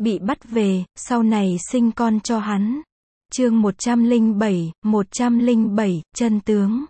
bị bắt về, sau này sinh con cho hắn. Chương 107, chân tướng.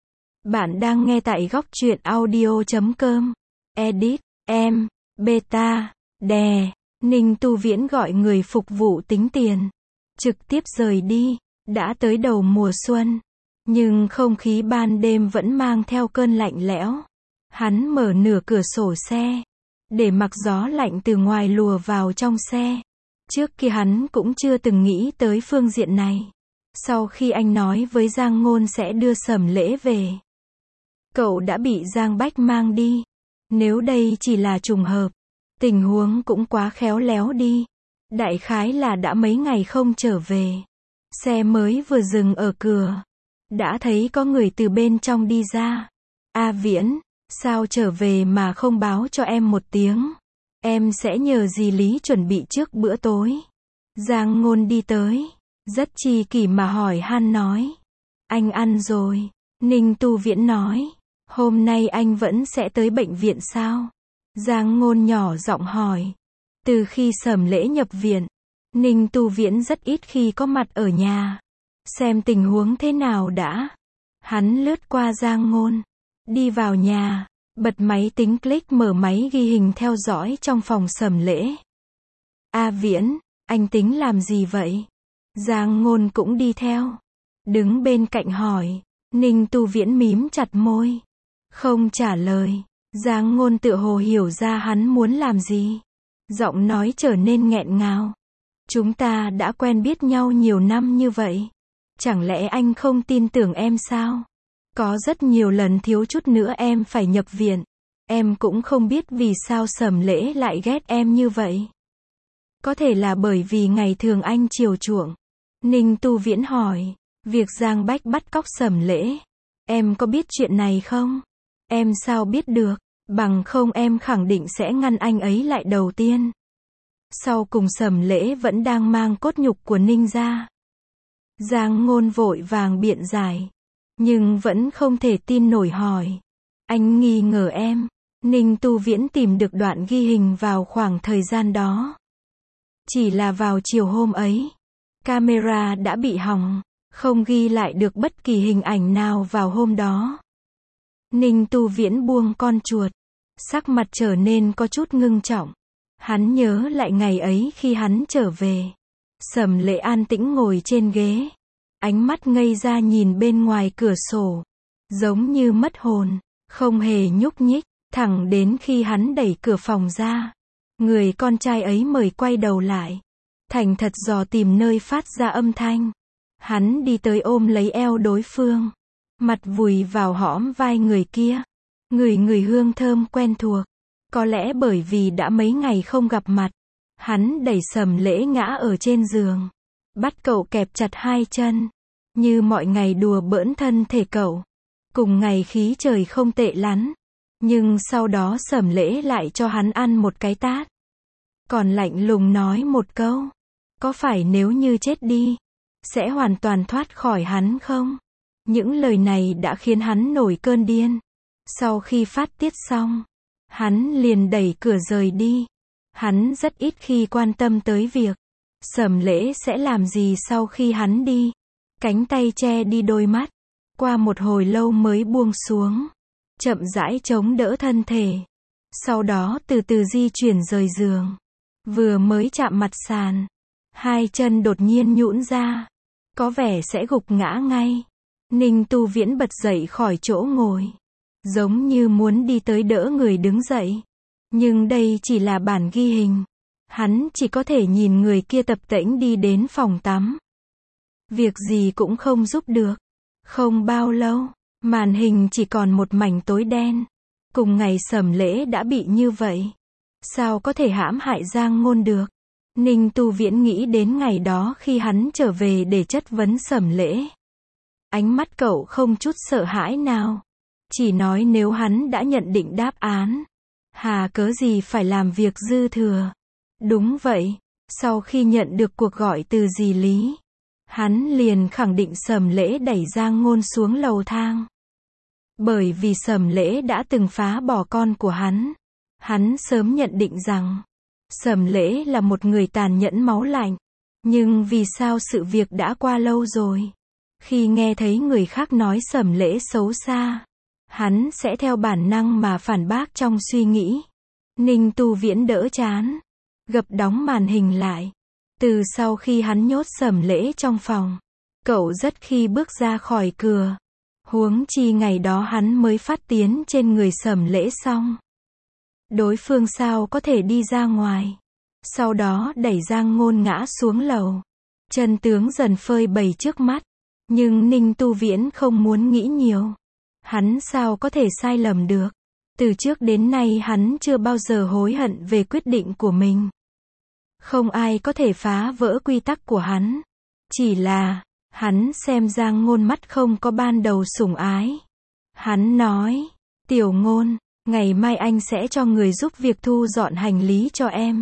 Bạn đang nghe tại góc truyện audio.com. Edit, em, beta, đè. Ninh Tu Viễn gọi người phục vụ tính tiền. Trực tiếp rời đi. Đã tới đầu mùa xuân. Nhưng không khí ban đêm vẫn mang theo cơn lạnh lẽo. Hắn mở nửa cửa sổ xe. Để mặc gió lạnh từ ngoài lùa vào trong xe. Trước kia hắn cũng chưa từng nghĩ tới phương diện này. Sau khi anh nói với Giang Ngôn sẽ đưa Sầm Lễ về, cậu đã bị Giang Bách mang đi. Nếu đây chỉ là trùng hợp, tình huống cũng quá khéo léo đi. Đại khái là đã mấy ngày không trở về. Xe mới vừa dừng ở cửa, đã thấy có người từ bên trong đi ra. A Viễn, sao trở về mà không báo cho em một tiếng? Em sẽ nhờ dì Lý chuẩn bị trước bữa tối. Giang Ngôn đi tới, rất chi kỷ mà hỏi han nói. Anh ăn rồi. Ninh Tu Viễn nói. Hôm nay anh vẫn sẽ tới bệnh viện sao? Giang Ngôn nhỏ giọng hỏi. Từ khi Sầm Lễ nhập viện, Ninh Tu Viễn rất ít khi có mặt ở nhà. Xem tình huống thế nào đã. Hắn lướt qua Giang Ngôn, đi vào nhà, bật máy tính click mở máy ghi hình theo dõi trong phòng Sầm Lễ. A Viễn, anh tính làm gì vậy? Giang Ngôn cũng đi theo. Đứng bên cạnh hỏi. Ninh Tu Viễn mím chặt môi, không trả lời. Giang Ngôn tựa hồ hiểu ra hắn muốn làm gì. Giọng nói trở nên nghẹn ngào. Chúng ta đã quen biết nhau nhiều năm như vậy. Chẳng lẽ anh không tin tưởng em sao? Có rất nhiều lần thiếu chút nữa em phải nhập viện. Em cũng không biết vì sao Sầm Lễ lại ghét em như vậy. Có thể là bởi vì ngày thường anh chiều chuộng. Ninh Tu Viễn hỏi. Việc Giang Bách bắt cóc Sầm Lễ, em có biết chuyện này không? Em sao biết được? Bằng không em khẳng định sẽ ngăn anh ấy lại đầu tiên. Sau cùng Sầm Lễ vẫn đang mang cốt nhục của Ninh gia. Giang Ngôn vội vàng biện giải, nhưng vẫn không thể tin nổi hỏi. Anh nghi ngờ em. Ninh Tu Viễn tìm được đoạn ghi hình vào khoảng thời gian đó. Chỉ là vào chiều hôm ấy, camera đã bị hỏng, không ghi lại được bất kỳ hình ảnh nào vào hôm đó. Ninh Tu Viễn buông con chuột, sắc mặt trở nên có chút ngưng trọng. Hắn nhớ lại ngày ấy khi hắn trở về. Sầm Lễ an tĩnh ngồi trên ghế, ánh mắt ngây ra nhìn bên ngoài cửa sổ, giống như mất hồn, không hề nhúc nhích, thẳng đến khi hắn đẩy cửa phòng ra. Người con trai ấy mời quay đầu lại, thành thật dò tìm nơi phát ra âm thanh. Hắn đi tới ôm lấy eo đối phương, mặt vùi vào hõm vai người kia, ngửi hương thơm quen thuộc. Có lẽ bởi vì đã mấy ngày không gặp mặt, hắn đẩy Sầm Lễ ngã ở trên giường, bắt cậu kẹp chặt hai chân, như mọi ngày đùa bỡn thân thể cậu. Cùng ngày khí trời không tệ lắm, nhưng sau đó Sầm Lễ lại cho hắn ăn một cái tát. Còn lạnh lùng nói một câu, có phải nếu như chết đi, sẽ hoàn toàn thoát khỏi hắn không? Những lời này đã khiến hắn nổi cơn điên. Sau khi phát tiết xong, hắn liền đẩy cửa rời đi. Hắn rất ít khi quan tâm tới việc Sầm Lễ sẽ làm gì sau khi hắn đi. Cánh tay che đi đôi mắt, qua một hồi lâu mới buông xuống, chậm rãi chống đỡ thân thể. Sau đó từ từ di chuyển rời giường. Vừa mới chạm mặt sàn, hai chân đột nhiên nhũn ra, có vẻ sẽ gục ngã ngay. Ninh Tu Viễn bật dậy khỏi chỗ ngồi, giống như muốn đi tới đỡ người đứng dậy. Nhưng đây chỉ là bản ghi hình. Hắn chỉ có thể nhìn người kia tập tễnh đi đến phòng tắm. Việc gì cũng không giúp được. Không bao lâu, màn hình chỉ còn một mảnh tối đen. Cùng ngày Sầm Lễ đã bị như vậy, sao có thể hãm hại Giang Ngôn được? Ninh Tu Viễn nghĩ đến ngày đó khi hắn trở về để chất vấn Sầm Lễ. Ánh mắt cậu không chút sợ hãi nào. Chỉ nói nếu hắn đã nhận định đáp án, hà cớ gì phải làm việc dư thừa. Đúng vậy, sau khi nhận được cuộc gọi từ dì Lý, hắn liền khẳng định Sầm Lễ đẩy Giang Ngôn xuống lầu thang. Bởi vì Sầm Lễ đã từng phá bỏ con của hắn. Hắn sớm nhận định rằng Sầm Lễ là một người tàn nhẫn máu lạnh. Nhưng vì sao sự việc đã qua lâu rồi? Khi nghe thấy người khác nói Sầm Lễ xấu xa, hắn sẽ theo bản năng mà phản bác trong suy nghĩ. Ninh Tu Viễn đỡ chán, gập đóng màn hình lại. Từ sau khi hắn nhốt Sầm Lễ trong phòng, cậu rất khi bước ra khỏi cửa. Huống chi ngày đó hắn mới phát tiến trên người Sầm Lễ xong. Đối phương sao có thể đi ra ngoài. Sau đó đẩy Giang Ngôn ngã xuống lầu. Chân tướng dần phơi bày trước mắt. Nhưng Ninh Tu Viễn không muốn nghĩ nhiều. Hắn sao có thể sai lầm được. Từ trước đến nay hắn chưa bao giờ hối hận về quyết định của mình. Không ai có thể phá vỡ quy tắc của hắn. Chỉ là, hắn xem Giang Ngôn mắt không có ban đầu sủng ái. Hắn nói, Tiểu Ngôn, ngày mai anh sẽ cho người giúp việc thu dọn hành lý cho em.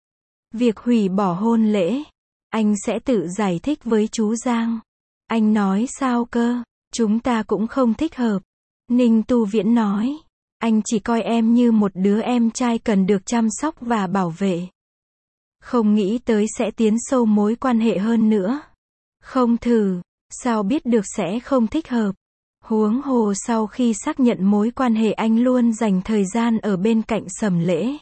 Việc hủy bỏ hôn lễ, anh sẽ tự giải thích với chú Giang. Anh nói sao cơ, chúng ta cũng không thích hợp. Ninh Tu Viễn nói, anh chỉ coi em như một đứa em trai cần được chăm sóc và bảo vệ. Không nghĩ tới sẽ tiến sâu mối quan hệ hơn nữa. Không thử, sao biết được sẽ không thích hợp. Huống hồ sau khi xác nhận mối quan hệ anh luôn dành thời gian ở bên cạnh Sầm Lễ.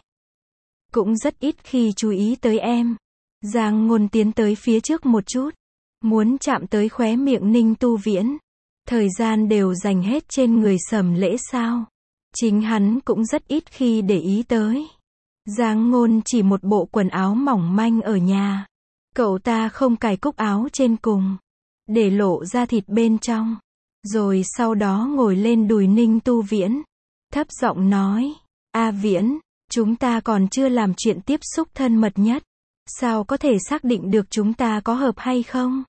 Cũng rất ít khi chú ý tới em. Giang Ngôn tiến tới phía trước một chút. Muốn chạm tới khóe miệng Ninh Tu Viễn. Thời gian đều dành hết trên người Sầm Lễ sao? Chính hắn cũng rất ít khi để ý tới. Giang Ngôn chỉ một bộ quần áo mỏng manh ở nhà. Cậu ta không cài cúc áo trên cùng, để lộ ra thịt bên trong. Rồi sau đó ngồi lên đùi Ninh Tu Viễn. Thấp giọng nói, A Viễn, chúng ta còn chưa làm chuyện tiếp xúc thân mật nhất. Sao có thể xác định được chúng ta có hợp hay không?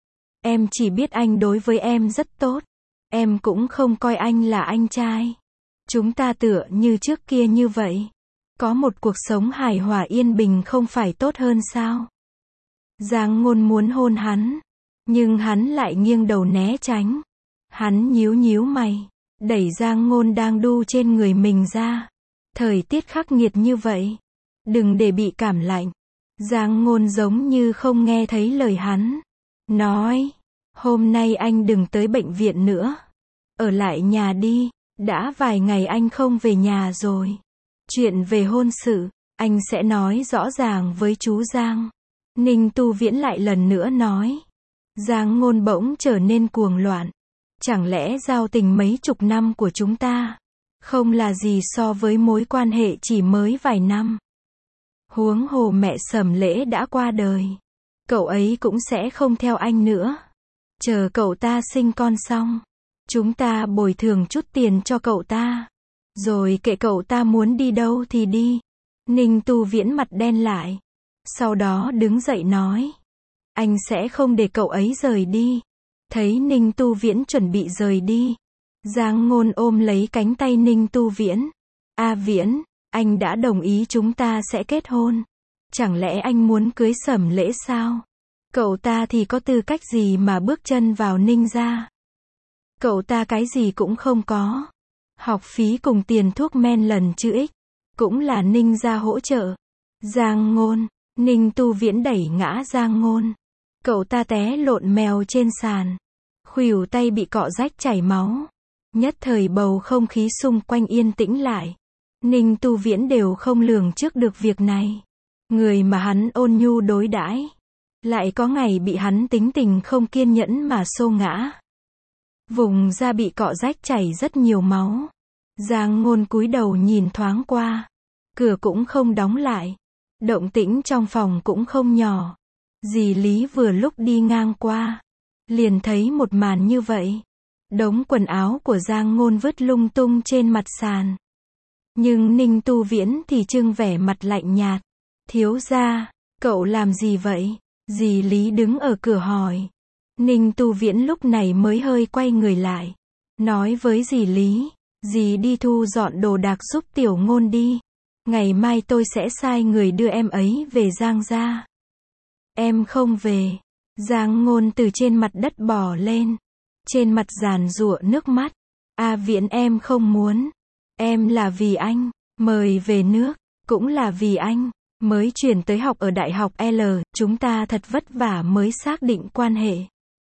Em chỉ biết anh đối với em rất tốt. Em cũng không coi anh là anh trai. Chúng ta tựa như trước kia như vậy. Có một cuộc sống hài hòa yên bình không phải tốt hơn sao? Giang Ngôn muốn hôn hắn. Nhưng hắn lại nghiêng đầu né tránh. Hắn nhíu nhíu mày. Đẩy Giang Ngôn đang đu trên người mình ra. Thời tiết khắc nghiệt như vậy. Đừng để bị cảm lạnh. Giang Ngôn giống như không nghe thấy lời hắn. Nói, hôm nay anh đừng tới bệnh viện nữa. Ở lại nhà đi. Đã vài ngày anh không về nhà rồi. Chuyện về hôn sự, anh sẽ nói rõ ràng với chú Giang. Ninh Tu Viễn lại lần nữa nói. Giang Ngôn bỗng trở nên cuồng loạn. Chẳng lẽ giao tình mấy chục năm của chúng ta không là gì so với mối quan hệ chỉ mới vài năm? Huống hồ mẹ Sầm Lễ đã qua đời. Cậu ấy cũng sẽ không theo anh nữa. Chờ cậu ta sinh con xong, chúng ta bồi thường chút tiền cho cậu ta. Rồi kệ cậu ta muốn đi đâu thì đi. Ninh Tu Viễn mặt đen lại. Sau đó đứng dậy nói. Anh sẽ không để cậu ấy rời đi. Thấy Ninh Tu Viễn chuẩn bị rời đi. Giang Ngôn ôm lấy cánh tay Ninh Tu Viễn. A Viễn, anh đã đồng ý chúng ta sẽ kết hôn. Chẳng lẽ anh muốn cưới Sầm Lễ sao? Cậu ta thì có tư cách gì mà bước chân vào Ninh gia? Cậu ta cái gì cũng không có. Học phí cùng tiền thuốc men lần chữ X cũng là Ninh gia hỗ trợ. Giang Ngôn, Ninh Tu Viễn đẩy ngã Giang Ngôn. Cậu ta té lộn mèo trên sàn. Khuỷu tay bị cọ rách chảy máu. Nhất thời bầu không khí xung quanh yên tĩnh lại. Ninh Tu Viễn đều không lường trước được việc này. Người mà hắn ôn nhu đối đãi, lại có ngày bị hắn tính tình không kiên nhẫn mà xô ngã. Vùng da bị cọ rách chảy rất nhiều máu. Giang Ngôn cúi đầu nhìn thoáng qua. Cửa cũng không đóng lại. Động tĩnh trong phòng cũng không nhỏ. Dì Lý vừa lúc đi ngang qua, liền thấy một màn như vậy. Đống quần áo của Giang Ngôn vứt lung tung trên mặt sàn. Nhưng Ninh Tu Viễn thì trưng vẻ mặt lạnh nhạt. Thiếu gia, cậu làm gì vậy? Dì Lý đứng ở cửa hỏi. Ninh Tu Viễn lúc này mới hơi quay người lại. Nói với dì Lý, dì đi thu dọn đồ đạc giúp Tiểu Ngôn đi. Ngày mai tôi sẽ sai người đưa em ấy về Giang gia. Em không về. Giang Ngôn từ trên mặt đất bò lên. Trên mặt giàn giụa nước mắt. A Viễn em không muốn. Em là vì anh. Mời về nước. Cũng là vì anh. Mới chuyển tới học ở đại học L, chúng ta thật vất vả mới xác định quan hệ.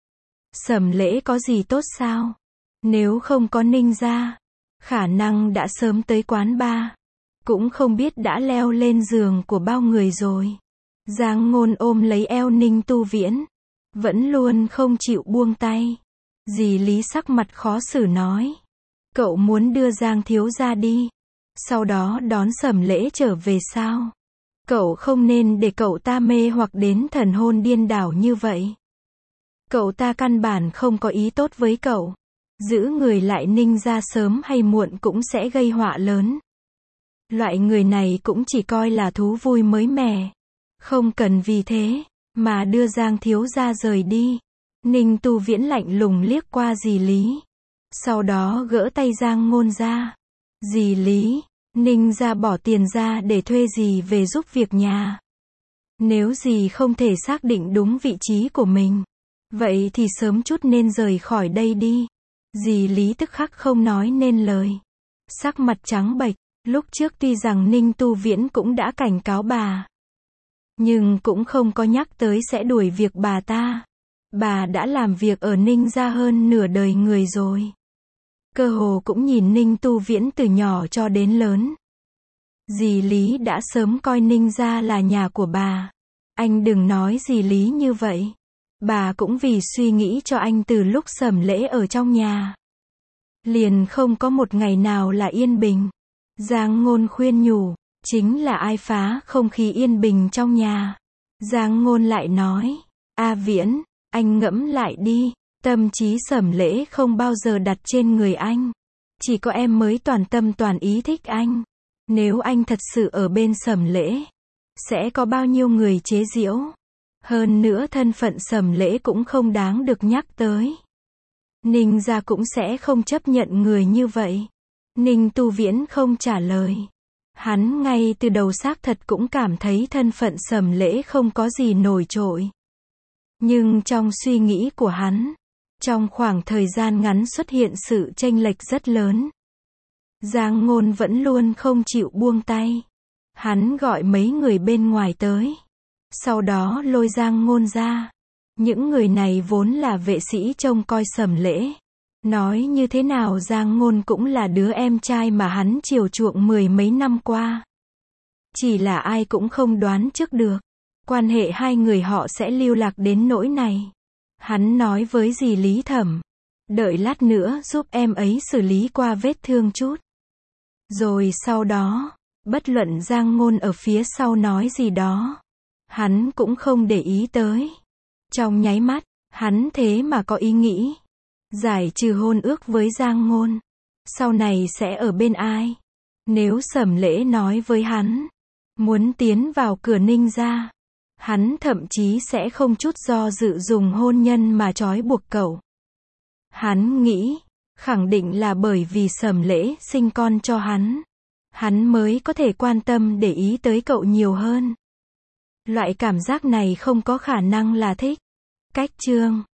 Sẩm Lễ có gì tốt sao? Nếu không có Ninh gia, khả năng đã sớm tới quán bar. Cũng không biết đã leo lên giường của bao người rồi. Giang Ngôn ôm lấy eo Ninh Tu Viễn. Vẫn luôn không chịu buông tay. Dì Lý sắc mặt khó xử nói. Cậu muốn đưa Giang thiếu gia đi. Sau đó đón Sẩm Lễ trở về sao? Cậu không nên để cậu ta mê hoặc đến thần hồn điên đảo như vậy. Cậu ta căn bản không có ý tốt với cậu. Giữ người lại Ninh gia sớm hay muộn cũng sẽ gây họa lớn. Loại người này cũng chỉ coi là thú vui mới mẻ. Không cần vì thế mà đưa Giang thiếu gia rời đi. Ninh Tu Viễn lạnh lùng liếc qua dì Lý. Sau đó gỡ tay Giang Ngôn ra. Dì Lý, Ninh gia bỏ tiền ra để thuê dì về giúp việc nhà. Nếu dì không thể xác định đúng vị trí của mình, vậy thì sớm chút nên rời khỏi đây đi. Dì Lý tức khắc không nói nên lời. Sắc mặt trắng bệch. Lúc trước tuy rằng Ninh Tu Viễn cũng đã cảnh cáo bà, nhưng cũng không có nhắc tới sẽ đuổi việc bà ta. Bà đã làm việc ở Ninh gia hơn nửa đời người rồi. Cơ hồ cũng nhìn Ninh Tu Viễn từ nhỏ cho đến lớn. Dì Lý đã sớm coi Ninh gia là nhà của bà. Anh đừng nói dì Lý như vậy. Bà cũng vì suy nghĩ cho anh từ lúc Sẩm Lễ ở trong nhà. Liền không có một ngày nào là yên bình. Giang Ngôn khuyên nhủ, chính là ai phá không khí yên bình trong nhà. Giang Ngôn lại nói, A Viễn, anh ngẫm lại đi, tâm trí Sẩm Lễ không bao giờ đặt trên người anh. Chỉ có em mới toàn tâm toàn ý thích anh. Nếu anh thật sự ở bên Sẩm Lễ, sẽ có bao nhiêu người chế giễu. Hơn nữa thân phận Sẩm Lễ cũng không đáng được nhắc tới. Ninh gia cũng sẽ không chấp nhận người như vậy. Ninh Tu Viễn không trả lời. Hắn ngay từ đầu xác thật cũng cảm thấy thân phận Sẩm Lễ không có gì nổi trội. Nhưng trong suy nghĩ của hắn, trong khoảng thời gian ngắn xuất hiện sự chênh lệch rất lớn. Giang Ngôn vẫn luôn không chịu buông tay. Hắn gọi mấy người bên ngoài tới. Sau đó lôi Giang Ngôn ra. Những người này vốn là vệ sĩ trông coi Sẩm Lễ. Nói như thế nào Giang Ngôn cũng là đứa em trai mà hắn chiều chuộng mười mấy năm qua. Chỉ là ai cũng không đoán trước được. Quan hệ hai người họ sẽ lưu lạc đến nỗi này. Hắn nói với dì Lý Thẩm. Đợi lát nữa giúp em ấy xử lý qua vết thương chút. Rồi sau đó, bất luận Giang Ngôn ở phía sau nói gì đó, hắn cũng không để ý tới. Trong nháy mắt, hắn thế mà có ý nghĩ giải trừ hôn ước với Giang Ngôn. Sau này sẽ ở bên ai? Nếu Sẩm Lễ nói với hắn muốn tiến vào cửa Ninh gia, hắn thậm chí sẽ không chút do dự dùng hôn nhân mà trói buộc cậu. Hắn nghĩ, khẳng định là bởi vì Sẩm Lễ sinh con cho hắn mới có thể quan tâm để ý tới cậu nhiều hơn. Loại cảm giác này không có khả năng là thích. Cách chương